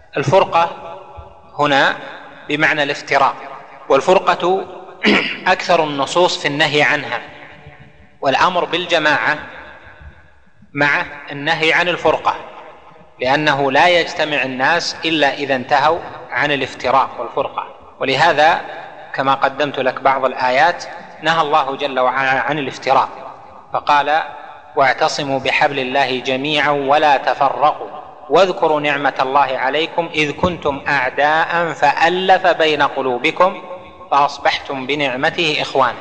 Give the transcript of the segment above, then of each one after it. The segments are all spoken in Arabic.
الفرقة هنا بمعنى الافتراق، والفرقة أكثر النصوص في النهي عنها، والأمر بالجماعة مع النهي عن الفرقة، لأنه لا يجتمع الناس إلا إذا انتهوا عن الافتراق والفرقة. ولهذا كما قدمت لك بعض الآيات نهى الله جل وعلا عن الافتراق، فقال: واعتصموا بحبل الله جميعا ولا تفرقوا واذكروا نعمة الله عليكم إذ كنتم أعداء فألف بين قلوبكم فأصبحتم بنعمته إخوانا.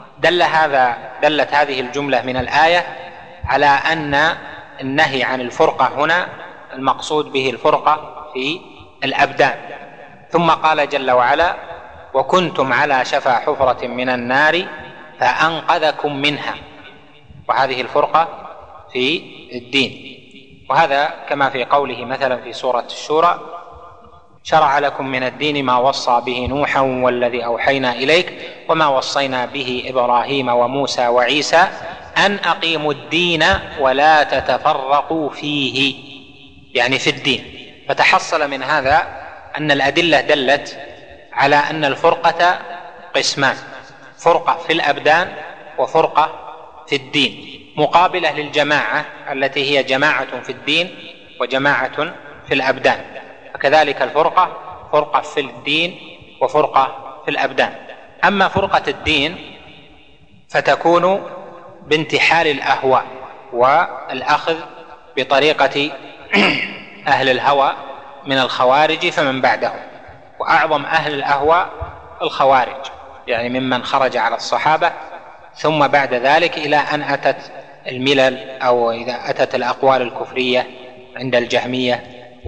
دلت هذه الجملة من الآية على أن النهي عن الفرقة هنا المقصود به الفرقة في الأبدان. ثم قال جل وعلا: وكنتم على شفا حفرة من النار فأنقذكم منها. وهذه الفرقة في الدين، وهذا كما في قوله مثلا في سورة الشورى: شرع لكم من الدين ما وصى به نوحا والذي أوحينا إليك وما وصينا به إبراهيم وموسى وعيسى أن أقيموا الدين ولا تتفرقوا فيه، يعني في الدين. فتحصل من هذا أن الأدلة دلت على أن الفرقة قسمان: فرقة في الأبدان وفرقة في الدين، مقابلة للجماعة التي هي جماعة في الدين وجماعة في الأبدان. فكذلك الفرقة فرقة في الدين وفرقة في الأبدان. أما فرقة الدين فتكون بانتحال الأهواء والأخذ بطريقة أهل الهوى من الخوارج فمن بعدهم، وأعظم أهل الأهواء الخوارج، يعني ممن خرج على الصحابة ثم بعد ذلك إلى أن أتت الملل أو إذا أتت الأقوال الكفرية عند الجهمية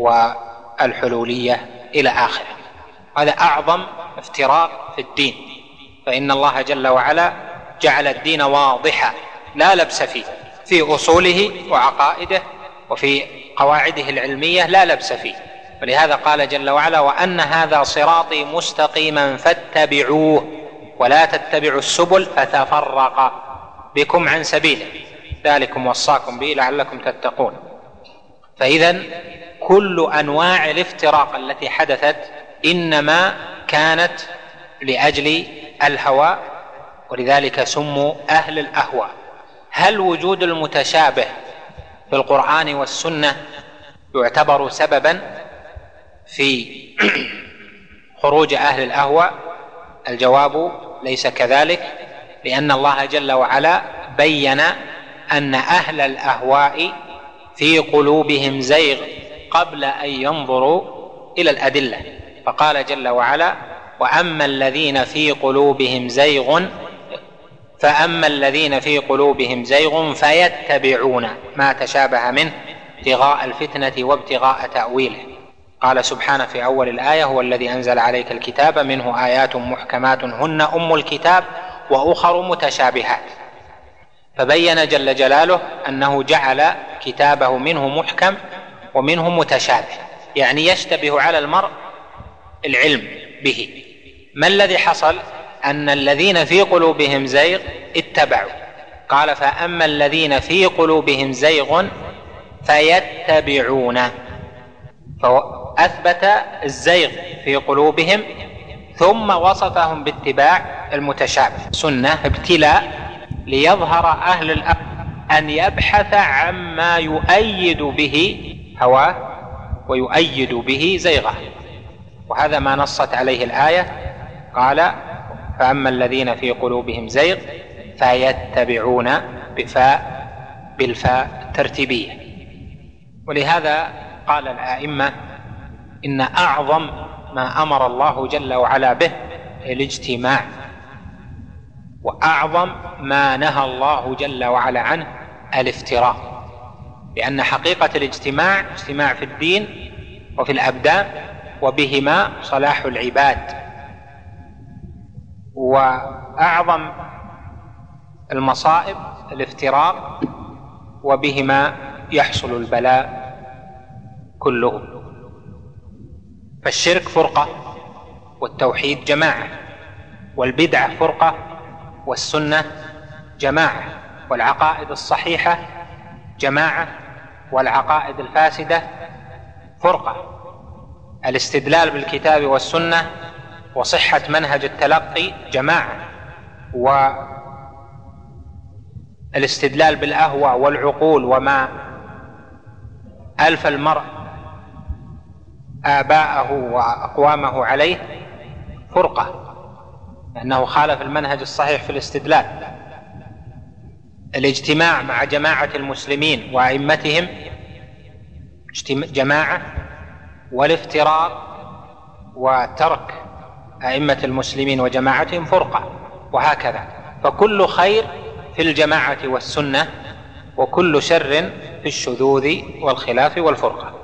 والحلولية إلى آخره. هذا أعظم افتراق في الدين، فإن الله جل وعلا جعل الدين واضحا لا لبس فيه، في أصوله وعقائده وفي قواعده العلمية لا لبس فيه. ولهذا قال جل وعلا: وأن هذا صراطي مستقيما فاتبعوه ولا تتبعوا السبل فتفرق بكم عن سبيله ذلكم وصاكم به لعلكم تتقون. فإذن كل أنواع الافتراق التي حدثت إنما كانت لأجل الهوى، ولذلك سموا أهل الأهواء. هل وجود المتشابه في القرآن والسنة يعتبر سببا في خروج أهل الأهواء؟ الجواب ليس كذلك، لأن الله جل وعلا بين أن أهل الأهواء في قلوبهم زيغ قبل أن ينظروا إلى الأدلة، فقال جل وعلا: وأما الذين في قلوبهم زيغ فأما الذين في قلوبهم زيغ فيتبعون ما تشابه منه ابتغاء الفتنة وابتغاء تأويله. قال سبحانه في أول الآية: هو الذي أنزل عليك الكتاب منه آيات محكمات هن أم الكتاب وأخر متشابهات. فبين جل جلاله أنه جعل كتابه منه محكم ومنه متشابه، يعني يشتبه على المرء العلم به. ما الذي حصل؟ أن الذين في قلوبهم زيغ اتبعوا. قال: فأما الذين في قلوبهم زيغ فيتبعون، فأثبت الزيغ في قلوبهم ثم وصفهم باتباع المتشابه. سنة ابتلاء ليظهر أهل الأمر أن يبحث عما يؤيد به هواه ويؤيد به زيغه، وهذا ما نصت عليه الآية. قال: فأما الذين في قلوبهم زيغ فيتبعون بالفاء ترتيبية. ولهذا قال الآئمة: إن أعظم ما أمر الله جل وعلا به الاجتماع، وأعظم ما نهى الله جل وعلا عنه الافتراق، لأن حقيقة الاجتماع اجتماع في الدين وفي الأبدان، وبهما صلاح العباد. وأعظم المصائب الافتراق، وبهما يحصل البلاء كله. فالشرك فرقة، والتوحيد جماعة، والبدعة فرقة، والسنة جماعة، والعقائد الصحيحة جماعة، والعقائد الفاسدة فرقة. الاستدلال بالكتاب والسنة وصحة منهج التلقي جماعة، والاستدلال بالأهوى والعقول وما ألف المرء آباءه وأقوامه عليه فرقة، لأنه خالف المنهج الصحيح في الاستدلال. الاجتماع مع جماعة المسلمين وأئمتهم جماعة، والافتراق وترك أئمة المسلمين وجماعتهم فرقة، وهكذا. فكل خير في الجماعة والسنة، وكل شر في الشذوذ والخلاف والفرقة.